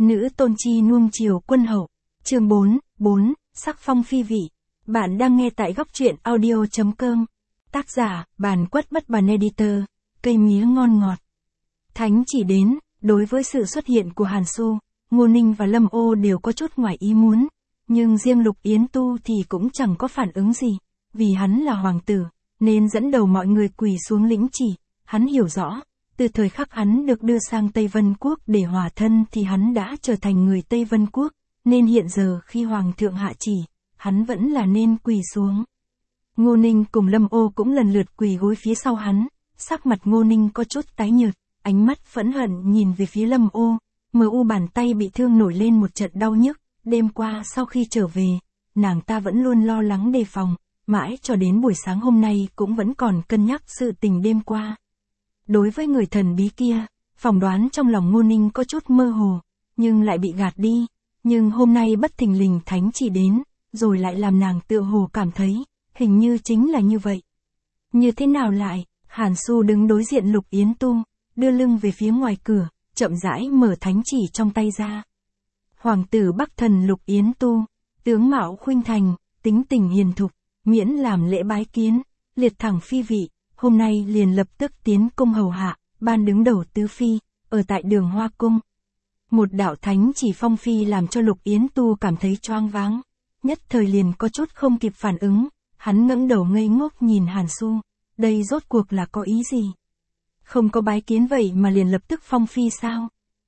Nữ tôn chi nuông chiều quân hậu. Chương 4, sắc phong phi vị. Bạn đang nghe tại góc truyện audio.com. Tác giả, Bàn Quất Bất Bàn Editor. Cây mía ngon ngọt. Thánh chỉ đến, đối với sự xuất hiện của Hàn Xu, Ngô Ninh và Lâm Ô đều có chút ngoài ý muốn. Nhưng riêng Lục Yến Tu thì cũng chẳng có phản ứng gì. Vì hắn là hoàng tử, nên dẫn đầu mọi người quỳ xuống lĩnh chỉ. Hắn hiểu rõ, từ thời khắc hắn được đưa sang Tây Vân Quốc để hòa thân thì hắn đã trở thành người Tây Vân Quốc, nên hiện giờ khi Hoàng thượng hạ chỉ, hắn vẫn là nên quỳ xuống. Ngô Ninh cùng Lâm Ô cũng lần lượt quỳ gối phía sau hắn, sắc mặt Ngô Ninh có chút tái nhợt, ánh mắt phẫn hận nhìn về phía Lâm Ô, bàn tay bị thương nổi lên một trận đau nhức, đêm qua sau khi trở về, nàng ta vẫn luôn lo lắng đề phòng, mãi cho đến buổi sáng hôm nay cũng vẫn còn cân nhắc sự tình đêm qua. Đối với người thần bí kia, phỏng đoán trong lòng Ngô Ninh có chút mơ hồ, nhưng lại bị gạt đi, nhưng hôm nay bất thình lình thánh chỉ đến, rồi lại làm nàng tựa hồ cảm thấy, hình như chính là như vậy. Như thế nào lại, Hàn Xu đứng đối diện Lục Yến Tu, đưa lưng về phía ngoài cửa, chậm rãi mở thánh chỉ trong tay ra. Hoàng tử Bắc Thần Lục Yến Tu, tướng mạo khuynh thành, tính tình hiền thục, miễn làm lễ bái kiến, liệt thẳng phi vị, hôm nay liền lập tức tiến cung hầu hạ, ban đứng đầu tứ phi, ở tại Đường Hoa Cung. Một đạo thánh chỉ phong phi làm cho Lục Yến Tu cảm thấy choáng váng, nhất thời liền có chút không kịp phản ứng, hắn ngẩng đầu ngây ngốc nhìn Hàn Xu, đây rốt cuộc là có ý gì? Không có bái kiến vậy mà liền lập tức phong phi sao?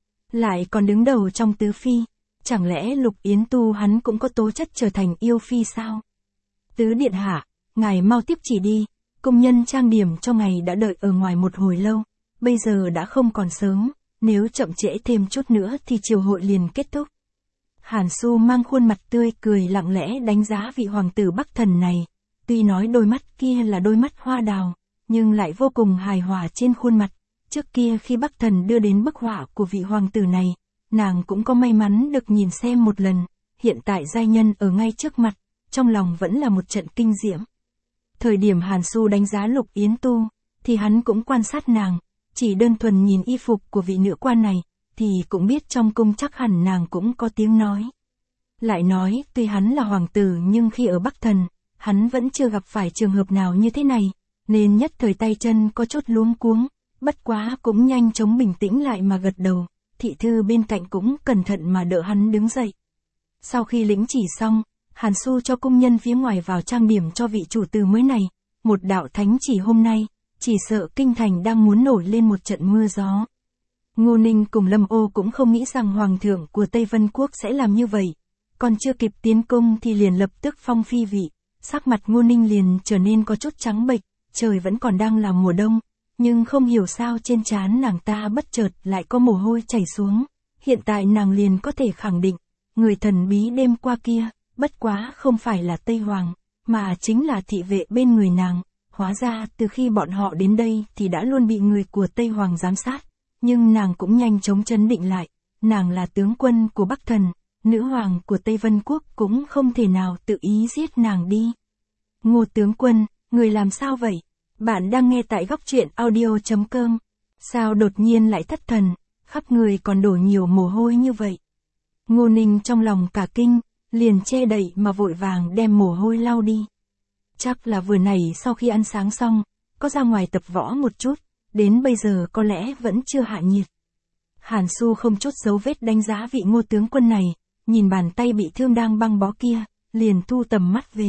Lại còn đứng đầu trong tứ phi, chẳng lẽ Lục Yến Tu hắn cũng có tố chất trở thành yêu phi sao? Tứ điện hạ, ngài mau tiếp chỉ đi. Công nhân trang điểm cho ngài đã đợi ở ngoài một hồi lâu, bây giờ đã không còn sớm, nếu chậm trễ thêm chút nữa thì triều hội liền kết thúc. Hàn Xu mang khuôn mặt tươi cười lặng lẽ đánh giá vị hoàng tử Bắc Thần này, tuy nói đôi mắt kia là đôi mắt hoa đào, nhưng lại vô cùng hài hòa trên khuôn mặt. Trước kia khi Bắc Thần đưa đến bức họa của vị hoàng tử này, nàng cũng có may mắn được nhìn xem một lần, hiện tại giai nhân ở ngay trước mặt, trong lòng vẫn là một trận kinh diễm. Thời điểm Hàn Xu đánh giá Lục Yến Tu, thì hắn cũng quan sát nàng, chỉ đơn thuần nhìn y phục của vị nữ quan này, thì cũng biết trong cung chắc hẳn nàng cũng có tiếng nói. Lại nói, tuy hắn là hoàng tử nhưng khi ở Bắc Thần, hắn vẫn chưa gặp phải trường hợp nào như thế này, nên nhất thời tay chân có chút luống cuống, bất quá cũng nhanh chóng bình tĩnh lại mà gật đầu, thị thư bên cạnh cũng cẩn thận mà đỡ hắn đứng dậy. Sau khi lĩnh chỉ xong, Hàn Xu cho công nhân phía ngoài vào trang điểm cho vị chủ tử mới này, một đạo thánh chỉ hôm nay, chỉ sợ kinh thành đang muốn nổi lên một trận mưa gió. Ngô Ninh cùng Lâm Ô cũng không nghĩ rằng hoàng thượng của Tây Vân Quốc sẽ làm như vậy, còn chưa kịp tiến cung thì liền lập tức phong phi vị, sắc mặt Ngô Ninh liền trở nên có chút trắng bệch, trời vẫn còn đang là mùa đông, nhưng không hiểu sao trên trán nàng ta bất chợt lại có mồ hôi chảy xuống, hiện tại nàng liền có thể khẳng định, người thần bí đêm qua kia, bất quá không phải là Tây Hoàng, mà chính là thị vệ bên người nàng, hóa ra từ khi bọn họ đến đây thì đã luôn bị người của Tây Hoàng giám sát, nhưng nàng cũng nhanh chóng trấn định lại, nàng là tướng quân của Bắc Thần, nữ hoàng của Tây Vân Quốc cũng không thể nào tự ý giết nàng đi. Ngô tướng quân, người làm sao vậy? Bạn đang nghe tại góc truyện audio.com, sao đột nhiên lại thất thần, khắp người còn đổ nhiều mồ hôi như vậy? Ngô Ninh trong lòng cả kinh, liền che đậy mà vội vàng đem mồ hôi lau đi. Chắc là vừa nãy sau khi ăn sáng xong, có ra ngoài tập võ một chút, đến bây giờ có lẽ vẫn chưa hạ nhiệt. Hàn Xu không chút dấu vết đánh giá vị Ngô tướng quân này, nhìn bàn tay bị thương đang băng bó kia, liền thu tầm mắt về.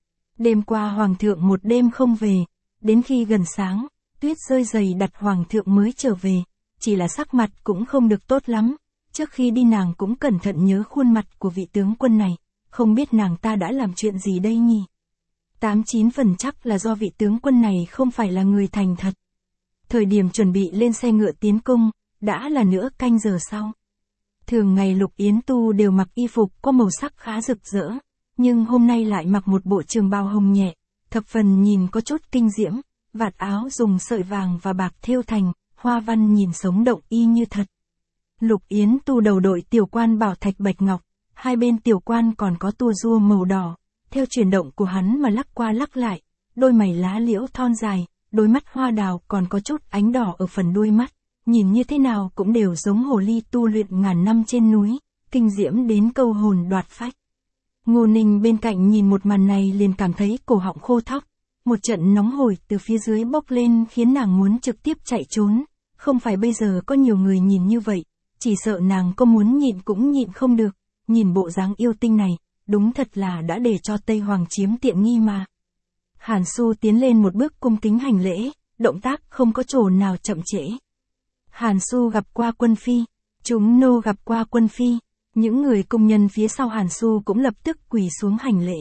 Đêm qua hoàng thượng một đêm không về, đến khi gần sáng, tuyết rơi dày đặt hoàng thượng mới trở về, chỉ là sắc mặt cũng không được tốt lắm. Trước khi đi nàng cũng cẩn thận nhớ khuôn mặt của vị tướng quân này, không biết nàng ta đã làm chuyện gì đây nhỉ? 89 phần chắc là do vị tướng quân này không phải là người thành thật. Thời điểm chuẩn bị lên xe ngựa tiến cung, đã là nửa canh giờ sau. Thường ngày Lục Yến Tu đều mặc y phục có màu sắc khá rực rỡ, nhưng hôm nay lại mặc một bộ trường bào hồng nhẹ, thập phần nhìn có chút kinh diễm, vạt áo dùng sợi vàng và bạc thêu thành, hoa văn nhìn sống động y như thật. Lục Yến Tu đầu đội tiểu quan bảo thạch bạch ngọc, hai bên tiểu quan còn có tua rua màu đỏ, theo chuyển động của hắn mà lắc qua lắc lại, đôi mày lá liễu thon dài, đôi mắt hoa đào còn có chút ánh đỏ ở phần đuôi mắt, nhìn như thế nào cũng đều giống hồ ly tu luyện ngàn năm trên núi, kinh diễm đến câu hồn đoạt phách. Ngô Ninh bên cạnh nhìn một màn này liền cảm thấy cổ họng khô thóc, một trận nóng hổi từ phía dưới bốc lên khiến nàng muốn trực tiếp chạy trốn, không phải bây giờ có nhiều người nhìn như vậy, chỉ sợ nàng có muốn nhịn cũng nhịn không được, nhìn bộ dáng yêu tinh này, đúng thật là đã để cho Tây Hoàng chiếm tiện nghi mà. Hàn Xu tiến lên một bước cung kính hành lễ, động tác không có chỗ nào chậm trễ. Hàn Xu gặp qua quân phi, chúng nô gặp qua quân phi, những người công nhân phía sau Hàn Xu cũng lập tức quỳ xuống hành lễ.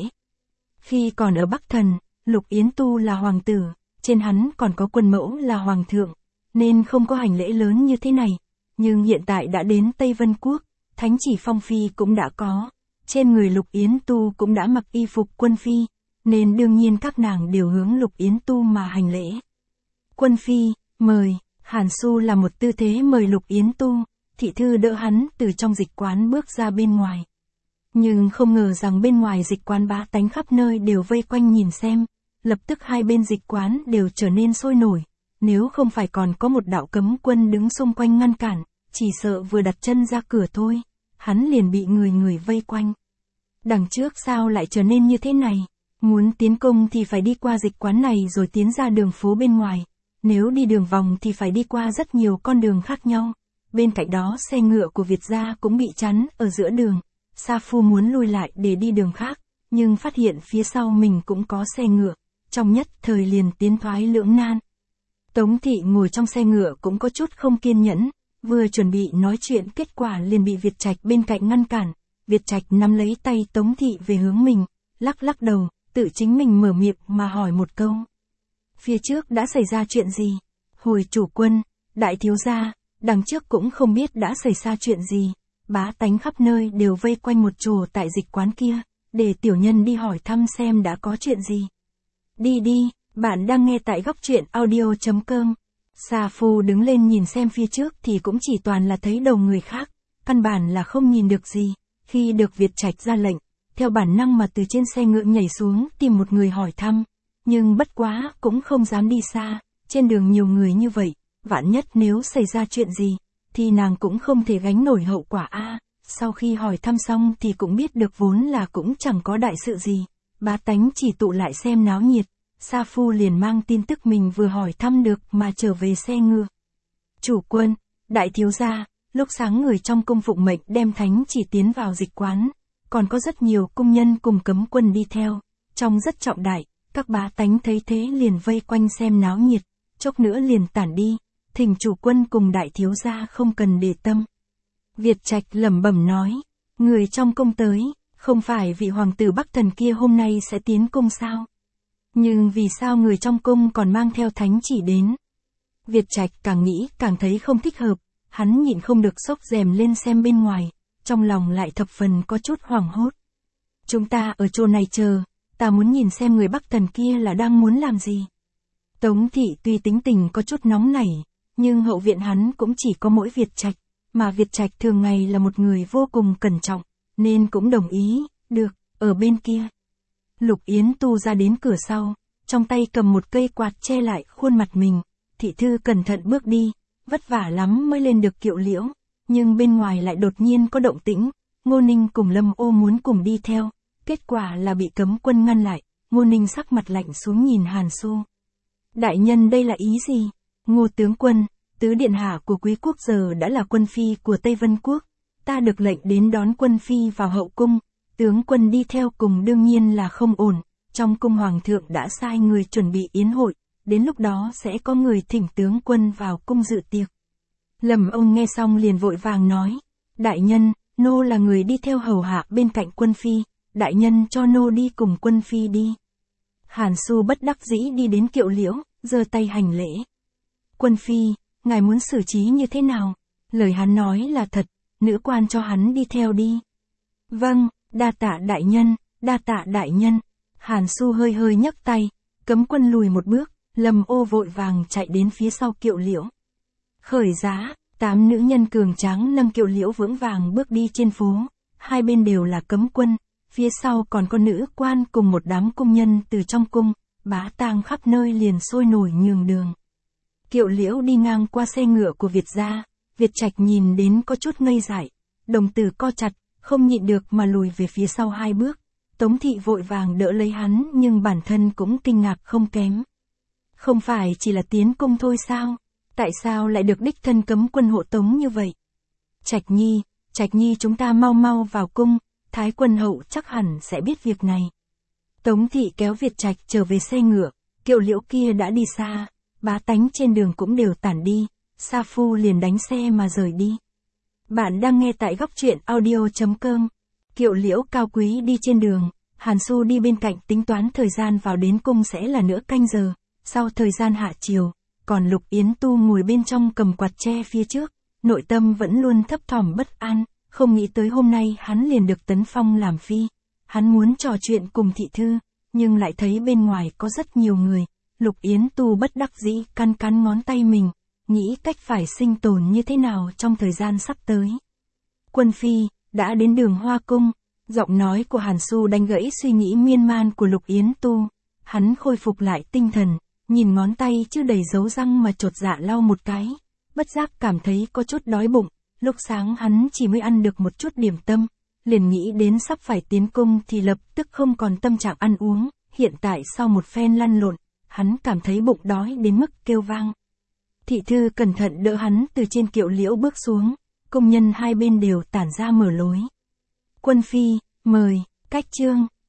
Khi còn ở Bắc Thần, Lục Yến Tu là hoàng tử, trên hắn còn có quân mẫu là hoàng thượng, nên không có hành lễ lớn như thế này, nhưng hiện tại đã đến Tây Vân Quốc, thánh chỉ phong phi cũng đã có, trên người Lục Yến Tu cũng đã mặc y phục quân phi, nên đương nhiên các nàng đều hướng Lục Yến Tu mà hành lễ. Quân phi, mời. Hàn Xu là một tư thế mời Lục Yến Tu, thị thư đỡ hắn từ trong dịch quán bước ra bên ngoài. Nhưng không ngờ rằng bên ngoài dịch quán bá tánh khắp nơi đều vây quanh nhìn xem, lập tức hai bên dịch quán đều trở nên sôi nổi, nếu không phải còn có một đạo cấm quân đứng xung quanh ngăn cản, chỉ sợ vừa đặt chân ra cửa thôi, hắn liền bị người vây quanh. Đằng trước sao lại trở nên như thế này, muốn tiến công thì phải đi qua dịch quán này rồi tiến ra đường phố bên ngoài. Nếu đi đường vòng thì phải đi qua rất nhiều con đường khác nhau. Bên cạnh đó xe ngựa của Việt gia cũng bị chắn ở giữa đường. Sa Phu muốn lui lại để đi đường khác, nhưng phát hiện phía sau mình cũng có xe ngựa. Trong nhất thời liền tiến thoái lưỡng nan. Tống Thị ngồi trong xe ngựa cũng có chút không kiên nhẫn. Vừa chuẩn bị nói chuyện kết quả liền bị Việt Trạch bên cạnh ngăn cản. Việt Trạch nắm lấy tay Tống Thị về hướng mình, lắc đầu, tự chính mình mở miệng mà hỏi một câu. Phía trước đã xảy ra chuyện gì? Hồi chủ quân, đại thiếu gia, đằng trước cũng không biết đã xảy ra chuyện gì. Bá tánh khắp nơi đều vây quanh một chỗ tại dịch quán kia, để tiểu nhân đi hỏi thăm xem đã có chuyện gì. Đi, bạn đang nghe tại góc truyện audio.com. Sa Phu đứng lên nhìn xem phía trước thì cũng chỉ toàn là thấy đầu người khác, căn bản là không nhìn được gì. Khi được Việt Trạch ra lệnh, theo bản năng mà từ trên xe ngựa nhảy xuống tìm một người hỏi thăm. Nhưng bất quá cũng không dám đi xa, trên đường nhiều người như vậy, vạn nhất nếu xảy ra chuyện gì, thì nàng cũng không thể gánh nổi hậu quả a. Sau khi hỏi thăm xong thì cũng biết được vốn là cũng chẳng có đại sự gì, bá tánh chỉ tụ lại xem náo nhiệt, Sa Phu liền mang tin tức mình vừa hỏi thăm được mà trở về xe ngựa. Chủ quân, đại thiếu gia, lúc sáng người trong cung phụng mệnh đem thánh chỉ tiến vào dịch quán, còn có rất nhiều cung nhân cùng cấm quân đi theo, trong rất trọng đại. Các bá tánh thấy thế liền vây quanh xem náo nhiệt, chốc nữa liền tản đi, thỉnh chủ quân cùng đại thiếu gia không cần để tâm. Việt Trạch lẩm bẩm nói, người trong cung tới, không phải vị hoàng tử Bắc Thần kia hôm nay sẽ tiến cung sao? Nhưng vì sao người trong cung còn mang theo thánh chỉ đến? Việt Trạch càng nghĩ càng thấy không thích hợp, hắn nhịn không được xốc rèm lên xem bên ngoài, trong lòng lại thập phần có chút hoảng hốt. Chúng ta ở chỗ này chờ. Ta muốn nhìn xem người Bắc Thần kia là đang muốn làm gì. Tống Thị tuy tính tình có chút nóng nảy, nhưng hậu viện hắn cũng chỉ có mỗi Việt Trạch, mà Việt Trạch thường ngày là một người vô cùng cẩn trọng, nên cũng đồng ý, được, ở bên kia. Lục Yến Tu ra đến cửa sau, trong tay cầm một cây quạt che lại khuôn mặt mình, thị thư cẩn thận bước đi, vất vả lắm mới lên được Kiệu Liễu, nhưng bên ngoài lại đột nhiên có động tĩnh, Ngô Ninh cùng Lâm Ô muốn cùng đi theo. Kết quả là bị cấm quân ngăn lại, Ngô Ninh sắc mặt lạnh xuống nhìn Hàn Xu. Đại nhân đây là ý gì? Ngô tướng quân, tứ điện hạ của quý quốc giờ đã là quân phi của Tây Vân Quốc, ta được lệnh đến đón quân phi vào hậu cung, tướng quân đi theo cùng đương nhiên là không ổn, trong cung hoàng thượng đã sai người chuẩn bị yến hội, đến lúc đó sẽ có người thỉnh tướng quân vào cung dự tiệc. Lâm ông nghe xong liền vội vàng nói, đại nhân, nô là người đi theo hầu hạ bên cạnh quân phi. Đại nhân cho nô đi cùng quân phi đi. Hàn Xu bất đắc dĩ đi đến Kiệu Liễu, giơ tay hành lễ. Quân phi, ngài muốn xử trí như thế nào? Lời hắn nói là thật, nữ quan cho hắn đi theo đi. Vâng, đa tạ đại nhân, đa tạ đại nhân. Hàn Xu hơi nhấc tay, cấm quân lùi một bước, Lâm Ô vội vàng chạy đến phía sau Kiệu Liễu. Khởi giá, 8 nữ nhân cường tráng nâng Kiệu Liễu vững vàng bước đi trên phố, hai bên đều là cấm quân. Phía sau còn có nữ quan cùng một đám cung nhân từ trong cung, bá tang khắp nơi liền sôi nổi nhường đường. Kiệu Liễu đi ngang qua xe ngựa của Việt gia, Việt Trạch nhìn đến có chút ngây dại, đồng tử co chặt, không nhịn được mà lùi về phía sau 2 bước. Tống thị vội vàng đỡ lấy hắn nhưng bản thân cũng kinh ngạc không kém. Không phải chỉ là tiến cung thôi sao? Tại sao lại được đích thân cấm quân hộ tống như vậy? Trạch Nhi chúng ta mau mau vào cung, Thái quân hậu chắc hẳn sẽ biết việc này. Tống thị kéo Việt Trạch trở về xe ngựa, Kiệu Liễu kia đã đi xa, bá tánh trên đường cũng đều tản đi, Sa Phu liền đánh xe mà rời đi. Bạn đang nghe tại góc truyện audio.com. Kiệu Liễu cao quý đi trên đường, Hàn Xu đi bên cạnh tính toán thời gian vào đến cung sẽ là nửa canh giờ, sau thời gian hạ chiều, còn Lục Yến Tu ngồi bên trong cầm quạt tre phía trước, nội tâm vẫn luôn thấp thỏm bất an, không nghĩ tới hôm nay hắn liền được tấn phong làm phi. Hắn muốn trò chuyện cùng thị thư, nhưng lại thấy bên ngoài có rất nhiều người, Lục Yến Tu bất đắc dĩ cắn cắn ngón tay mình, nghĩ cách phải sinh tồn như thế nào trong thời gian sắp tới. Quân phi, đã đến Đường Hoa Cung, giọng nói của Hàn Xu đánh gãy suy nghĩ miên man của Lục Yến Tu. Hắn khôi phục lại tinh thần, nhìn ngón tay chưa đầy dấu răng mà chột dạ lau một cái, bất giác cảm thấy có chút đói bụng, lúc sáng hắn chỉ mới ăn được một chút điểm tâm, liền nghĩ đến sắp phải tiến cung thì lập tức không còn tâm trạng ăn uống, hiện tại sau một phen lăn lộn, hắn cảm thấy bụng đói đến mức kêu vang. Thị thư cẩn thận đỡ hắn từ trên Kiệu Liễu bước xuống, công nhân hai bên đều tản ra mở lối. Quân phi, mời, cách chương,